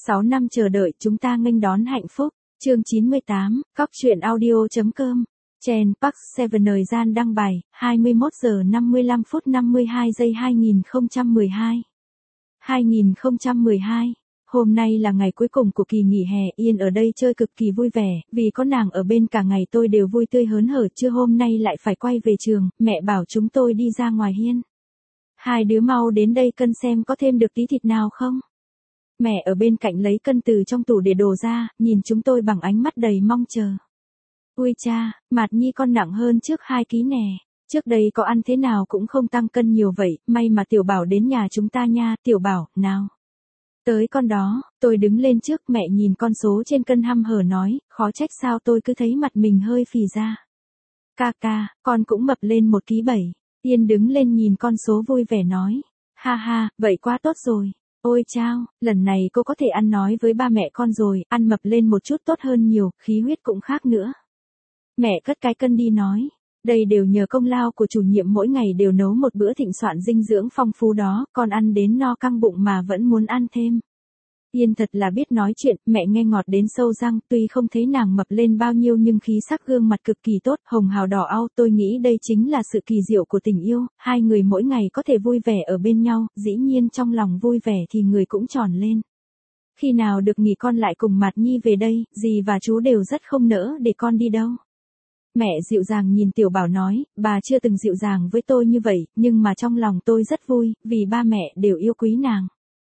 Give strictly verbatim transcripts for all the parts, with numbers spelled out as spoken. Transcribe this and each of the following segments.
sáu năm chờ đợi chúng ta nghênh đón hạnh phúc. Chương chín mươi tám, Cóc truyện audio.com. Chen Park Seven thời gian đăng bài, hai mươi mốt giờ năm mươi lăm phút năm mươi hai giây hai nghìn không trăm mười hai. hai nghìn không trăm mười hai. Hôm nay là ngày cuối cùng của kỳ nghỉ hè, Yên ở đây chơi cực kỳ vui vẻ, vì có nàng ở bên cả ngày tôi đều vui tươi hớn hở, chứ hôm nay lại phải quay về trường, mẹ bảo chúng tôi đi ra ngoài hiên. Hai đứa mau đến đây cân xem có thêm được tí thịt nào không. Mẹ ở bên cạnh lấy cân từ trong tủ để đổ ra, nhìn chúng tôi bằng ánh mắt đầy mong chờ. Ui cha, Mạt Nhi con nặng hơn trước hai ký nè. Trước đây có ăn thế nào cũng không tăng cân nhiều vậy, may mà Tiểu Bảo đến nhà chúng ta nha. Tiểu Bảo, nào. Tới con đó, tôi đứng lên trước, mẹ nhìn con số trên cân hăm hở nói, khó trách sao tôi cứ thấy mặt mình hơi phì ra. Ca ca, con cũng mập lên một ký bảy. Yên đứng lên nhìn con số vui vẻ nói, ha ha, vậy quá tốt rồi. Ôi chao, lần này cô có thể ăn nói với ba mẹ con rồi, ăn mập lên một chút tốt hơn nhiều, khí huyết cũng khác nữa. Mẹ cất cái cân đi nói, đây đều nhờ công lao của chủ nhiệm mỗi ngày đều nấu một bữa thịnh soạn dinh dưỡng phong phú đó, con ăn đến no căng bụng mà vẫn muốn ăn thêm. Yên thật là biết nói chuyện, mẹ nghe ngọt đến sâu răng, tuy không thấy nàng mập lên bao nhiêu nhưng khí sắc gương mặt cực kỳ tốt, hồng hào đỏ au, tôi nghĩ đây chính là sự kỳ diệu của tình yêu, hai người mỗi ngày có thể vui vẻ ở bên nhau, dĩ nhiên trong lòng vui vẻ thì người cũng tròn lên. Khi nào được nghỉ con lại cùng Mạt Nhi về đây, dì và chú đều rất không nỡ để con đi đâu. Mẹ dịu dàng nhìn Tiểu Bảo nói, bà chưa từng dịu dàng với tôi như vậy, nhưng mà trong lòng tôi rất vui, vì ba mẹ đều yêu quý nàng.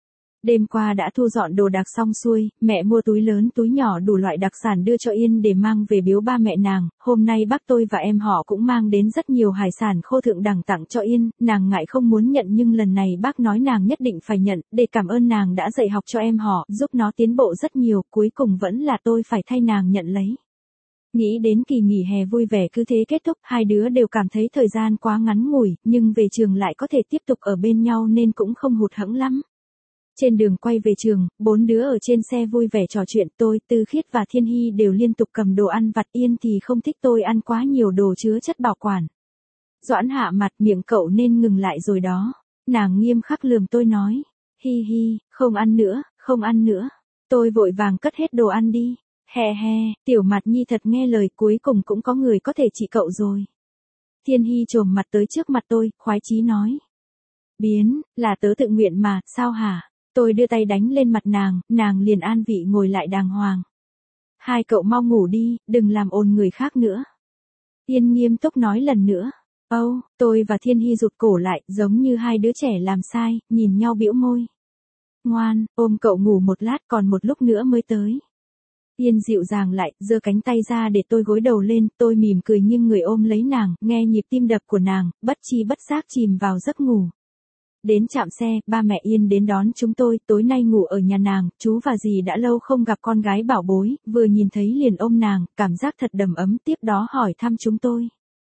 Đêm qua đã thu dọn đồ đạc xong xuôi, mẹ mua túi lớn túi nhỏ đủ loại đặc sản đưa cho Yên để mang về biếu ba mẹ nàng, hôm nay bác tôi và em họ cũng mang đến rất nhiều hải sản khô thượng đẳng tặng cho Yên, nàng ngại không muốn nhận nhưng lần này bác nói nàng nhất định phải nhận, để cảm ơn nàng đã dạy học cho em họ, giúp nó tiến bộ rất nhiều, cuối cùng vẫn là tôi phải thay nàng nhận lấy. Nghĩ đến kỳ nghỉ hè vui vẻ cứ thế kết thúc, hai đứa đều cảm thấy thời gian quá ngắn ngủi, nhưng về trường lại có thể tiếp tục ở bên nhau nên cũng không hụt hẫng lắm. Trên đường quay về trường, bốn đứa ở trên xe vui vẻ trò chuyện, tôi, Tư Khiết và Thiên Hy đều liên tục cầm đồ ăn vặt, Yên thì không thích tôi ăn quá nhiều đồ chứa chất bảo quản. Doãn hạ mặt, miệng cậu nên ngừng lại rồi đó. Nàng nghiêm khắc lườm tôi nói, hi hi, không ăn nữa, không ăn nữa. Tôi vội vàng cất hết đồ ăn đi. Hè hè, Tiểu Mạt Nhi thật nghe lời, cuối cùng cũng có người có thể trị cậu rồi. Thiên Hy trồm mặt tới trước mặt tôi, khoái chí nói. Biến, là tớ tự nguyện mà, sao hả? Tôi đưa tay đánh lên mặt nàng, nàng liền an vị ngồi lại đàng hoàng. Hai cậu mau ngủ đi, đừng làm ồn người khác nữa. Yên nghiêm túc nói lần nữa. Âu, oh, tôi và Thiên Hy rụt cổ lại, giống như hai đứa trẻ làm sai, nhìn nhau bĩu môi. Ngoan, ôm cậu ngủ một lát còn một lúc nữa mới tới. Yên dịu dàng lại, giơ cánh tay ra để tôi gối đầu lên, tôi mỉm cười nghiêng người ôm lấy nàng, nghe nhịp tim đập của nàng, bất chi bất giác chìm vào giấc ngủ. Đến trạm xe, ba mẹ Yên đến đón chúng tôi, tối nay ngủ ở nhà nàng, chú và dì đã lâu không gặp con gái bảo bối, vừa nhìn thấy liền ôm nàng, cảm giác thật đầm ấm, tiếp đó hỏi thăm chúng tôi.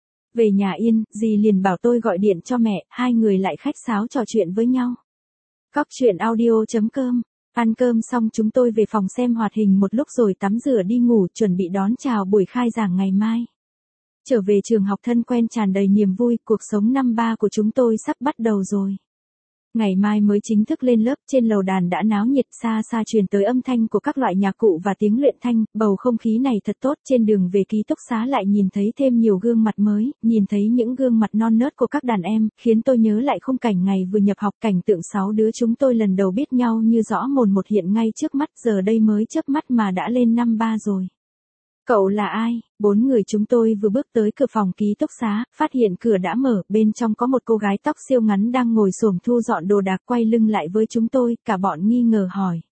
Về nhà Yên, dì liền bảo tôi gọi điện cho mẹ, hai người lại khách sáo trò chuyện với nhau. Cóc truyện audio.com. Ăn cơm xong chúng tôi về phòng xem hoạt hình một lúc rồi tắm rửa đi ngủ, chuẩn bị đón chào buổi khai giảng ngày mai. Trở về trường học thân quen tràn đầy niềm vui, cuộc sống năm ba của chúng tôi sắp bắt đầu rồi. Ngày mai mới chính thức lên lớp, trên lầu đàn đã náo nhiệt, xa xa truyền tới âm thanh của các loại nhạc cụ và tiếng luyện thanh, bầu không khí này thật tốt, trên đường về ký túc xá lại nhìn thấy thêm nhiều gương mặt mới, nhìn thấy những gương mặt non nớt của các đàn em, khiến tôi nhớ lại khung cảnh ngày vừa nhập học, cảnh tượng sáu đứa chúng tôi lần đầu biết nhau như rõ mồn một hiện ngay trước mắt, giờ đây mới chớp mắt mà đã lên năm ba rồi. Cậu là ai? Bốn người chúng tôi vừa bước tới cửa phòng ký túc xá, phát hiện cửa đã mở, bên trong có một cô gái tóc siêu ngắn đang ngồi xổm thu dọn đồ đạc quay lưng lại với chúng tôi, cả bọn nghi ngờ hỏi.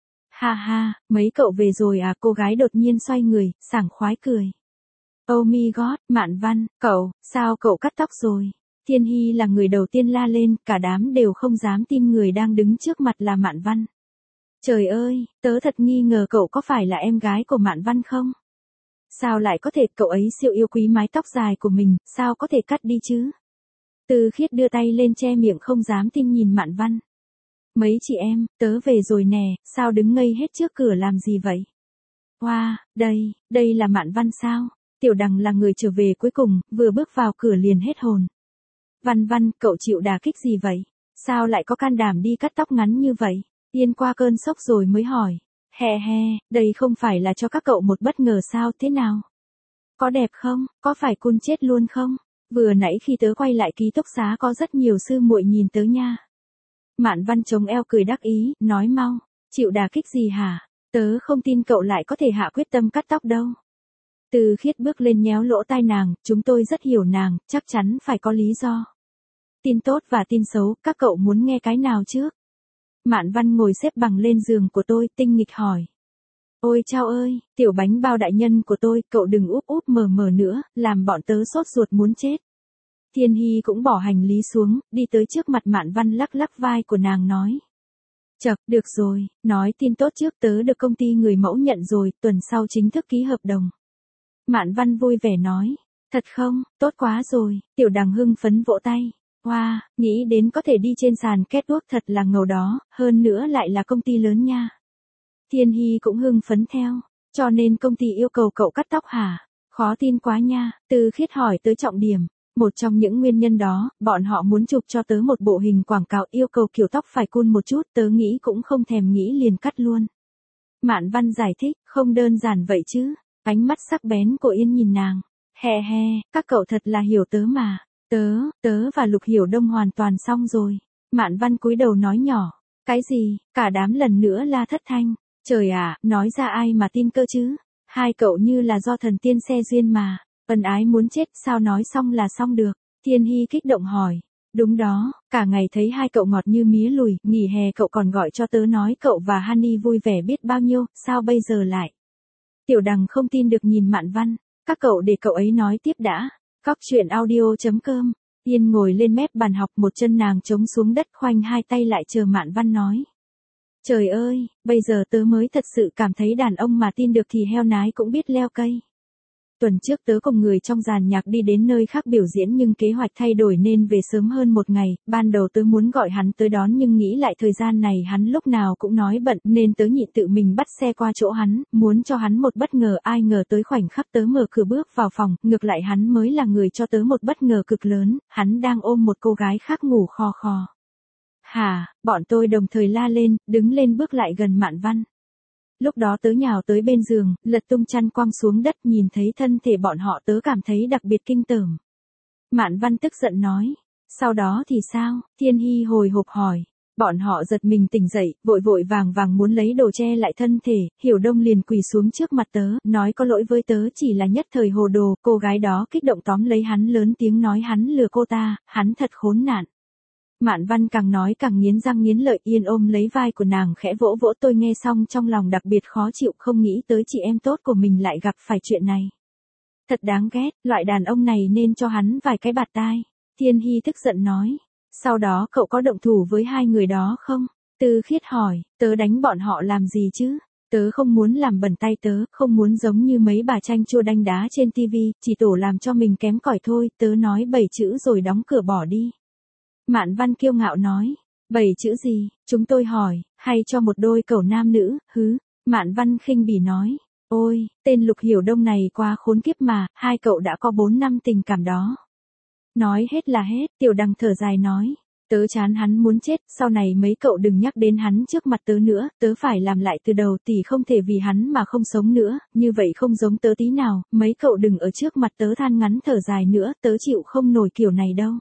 Ha ha, mấy cậu về rồi à? Cô gái đột nhiên xoay người, sảng khoái cười. Oh my god, Mạn Văn, cậu, sao cậu cắt tóc rồi? Thiên Hy là người đầu tiên la lên, cả đám đều không dám tin người đang đứng trước mặt là Mạn Văn. Trời ơi, tớ thật nghi ngờ cậu có phải là em gái của Mạn Văn không? Sao lại có thể, cậu ấy siêu yêu quý mái tóc dài của mình, sao có thể cắt đi chứ? Tư Khiết đưa tay lên che miệng không dám tin nhìn Mạn Văn. Mấy chị em, tớ về rồi nè, sao đứng ngây hết trước cửa làm gì vậy? Wow, đây, đây là Mạn Văn sao? Tiểu Đằng là người trở về cuối cùng, vừa bước vào cửa liền hết hồn. Văn Văn, cậu chịu đả kích gì vậy? Sao lại có can đảm đi cắt tóc ngắn như vậy? Yên qua cơn sốc rồi mới hỏi. He he, đây không phải là cho các cậu một bất ngờ sao, thế nào? Có đẹp không, có phải cun chết luôn không? Vừa nãy khi tớ quay lại ký túc xá có rất nhiều sư muội nhìn tớ nha. Mạn Văn chống eo cười đắc ý, nói mau, chịu đả kích gì hả? Tớ không tin cậu lại có thể hạ quyết tâm cắt tóc đâu. Từ Khiết bước lên nhéo lỗ tai nàng, chúng tôi rất hiểu nàng, chắc chắn phải có lý do. Tin tốt và tin xấu, các cậu muốn nghe cái nào trước? Mạn Văn ngồi xếp bằng lên giường của tôi, tinh nghịch hỏi. Ôi chao ơi, tiểu bánh bao đại nhân của tôi, cậu đừng úp úp mờ mờ nữa, làm bọn tớ sốt ruột muốn chết. Thiên Hy cũng bỏ hành lý xuống, đi tới trước mặt Mạn Văn lắc lắc vai của nàng nói. Chậc, được rồi, nói tin tốt trước, tớ được công ty người mẫu nhận rồi, tuần sau chính thức ký hợp đồng. Mạn Văn vui vẻ nói. Thật không, tốt quá rồi, tiểu đằng hưng phấn vỗ tay. Wow, nghĩ đến có thể đi trên sàn catwalk thật là ngầu đó, hơn nữa lại là công ty lớn nha. Thiên Hy cũng hưng phấn theo, cho nên công ty yêu cầu cậu cắt tóc hả? Khó tin quá nha. Từ Khiết hỏi tới trọng điểm. Một trong những nguyên nhân đó, bọn họ muốn chụp cho tớ một bộ hình quảng cáo, yêu cầu kiểu tóc phải cool một chút, tớ nghĩ cũng không thèm nghĩ liền cắt luôn. Mạn Văn giải thích, không đơn giản vậy chứ. Ánh mắt sắc bén của Yên nhìn nàng. He he, các cậu thật là hiểu tớ mà. Tớ, tớ và Lục Hiểu Đông hoàn toàn xong rồi. Mạn Văn cúi đầu nói nhỏ. Cái gì? Cả đám lần nữa la thất thanh. Trời ạ, nói ra ai mà tin cơ chứ? Hai cậu như là do thần tiên xe duyên mà. Ân ái muốn chết, sao nói xong là xong được? Thiên Hy kích động hỏi. Đúng đó, cả ngày thấy hai cậu ngọt như mía lùi, nghỉ hè cậu còn gọi cho tớ nói cậu và Honey vui vẻ biết bao nhiêu, sao bây giờ lại? Tiểu đằng không tin được nhìn Mạn Văn. Các cậu để cậu ấy nói tiếp đã. Cóc truyện audio chấm com. Yên ngồi lên mép bàn học, một chân nàng chống xuống đất, khoanh hai tay lại chờ Mạn Văn nói. Trời ơi, bây giờ tớ mới thật sự cảm thấy đàn ông mà tin được thì heo nái cũng biết leo cây. Tuần trước tớ cùng người trong dàn nhạc đi đến nơi khác biểu diễn nhưng kế hoạch thay đổi nên về sớm hơn một ngày, ban đầu tớ muốn gọi hắn tới đón nhưng nghĩ lại thời gian này hắn lúc nào cũng nói bận nên tớ nhịn tự mình bắt xe qua chỗ hắn, muốn cho hắn một bất ngờ, ai ngờ tới khoảnh khắc tớ mở cửa bước vào phòng, ngược lại hắn mới là người cho tớ một bất ngờ cực lớn, hắn đang ôm một cô gái khác ngủ khò khò. Hả, bọn tôi đồng thời la lên, đứng lên bước lại gần Mạn Văn. Lúc đó tớ nhào tới bên giường, lật tung chăn quăng xuống đất, nhìn thấy thân thể bọn họ tớ cảm thấy đặc biệt kinh tởm. Mạn Văn tức giận nói. Sau đó thì sao? Thiên Hy hồi hộp hỏi. Bọn họ giật mình tỉnh dậy, vội vội vàng vàng muốn lấy đồ che lại thân thể, Hiểu Đông liền quỳ xuống trước mặt tớ, nói có lỗi với tớ chỉ là nhất thời hồ đồ, cô gái đó kích động tóm lấy hắn lớn tiếng nói hắn lừa cô ta, hắn thật khốn nạn. Mạn Văn càng nói càng nghiến răng nghiến lợi, Yên ôm lấy vai của nàng khẽ vỗ vỗ, tôi nghe xong trong lòng đặc biệt khó chịu, không nghĩ tới chị em tốt của mình lại gặp phải chuyện này. Thật đáng ghét, loại đàn ông này nên cho hắn vài cái bạt tai. Thiên Hy tức giận nói. Sau đó cậu có động thủ với hai người đó không? Từ Khiết hỏi, tớ đánh bọn họ làm gì chứ? Tớ không muốn làm bẩn tay tớ, không muốn giống như mấy bà chanh chua đanh đá trên tivi, chỉ tổ làm cho mình kém cỏi thôi, tớ nói bảy chữ rồi đóng cửa bỏ đi. Mạn Văn kiêu ngạo nói, bảy chữ gì? Chúng tôi hỏi, hay cho một đôi cẩu nam nữ, hứ? Mạn Văn khinh bỉ nói, ôi, tên Lục Hiểu Đông này quá khốn kiếp mà, hai cậu đã có bốn năm tình cảm đó. Nói hết là hết, Tiểu Đằng thở dài nói, tớ chán hắn muốn chết, sau này mấy cậu đừng nhắc đến hắn trước mặt tớ nữa, tớ phải làm lại từ đầu, tỷ không thể vì hắn mà không sống nữa, như vậy không giống tớ tí nào, mấy cậu đừng ở trước mặt tớ than ngắn thở dài nữa, tớ chịu không nổi kiểu này đâu.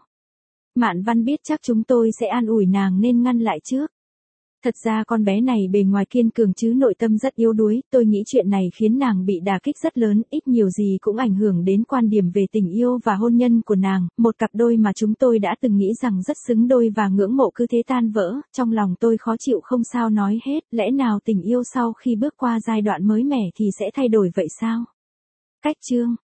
Mạn Văn biết chắc chúng tôi sẽ an ủi nàng nên ngăn lại trước. Thật ra con bé này bề ngoài kiên cường chứ nội tâm rất yếu đuối, tôi nghĩ chuyện này khiến nàng bị đả kích rất lớn, ít nhiều gì cũng ảnh hưởng đến quan điểm về tình yêu và hôn nhân của nàng, một cặp đôi mà chúng tôi đã từng nghĩ rằng rất xứng đôi và ngưỡng mộ cứ thế tan vỡ, trong lòng tôi khó chịu không sao nói hết, lẽ nào tình yêu sau khi bước qua giai đoạn mới mẻ thì sẽ thay đổi vậy sao? Cách chương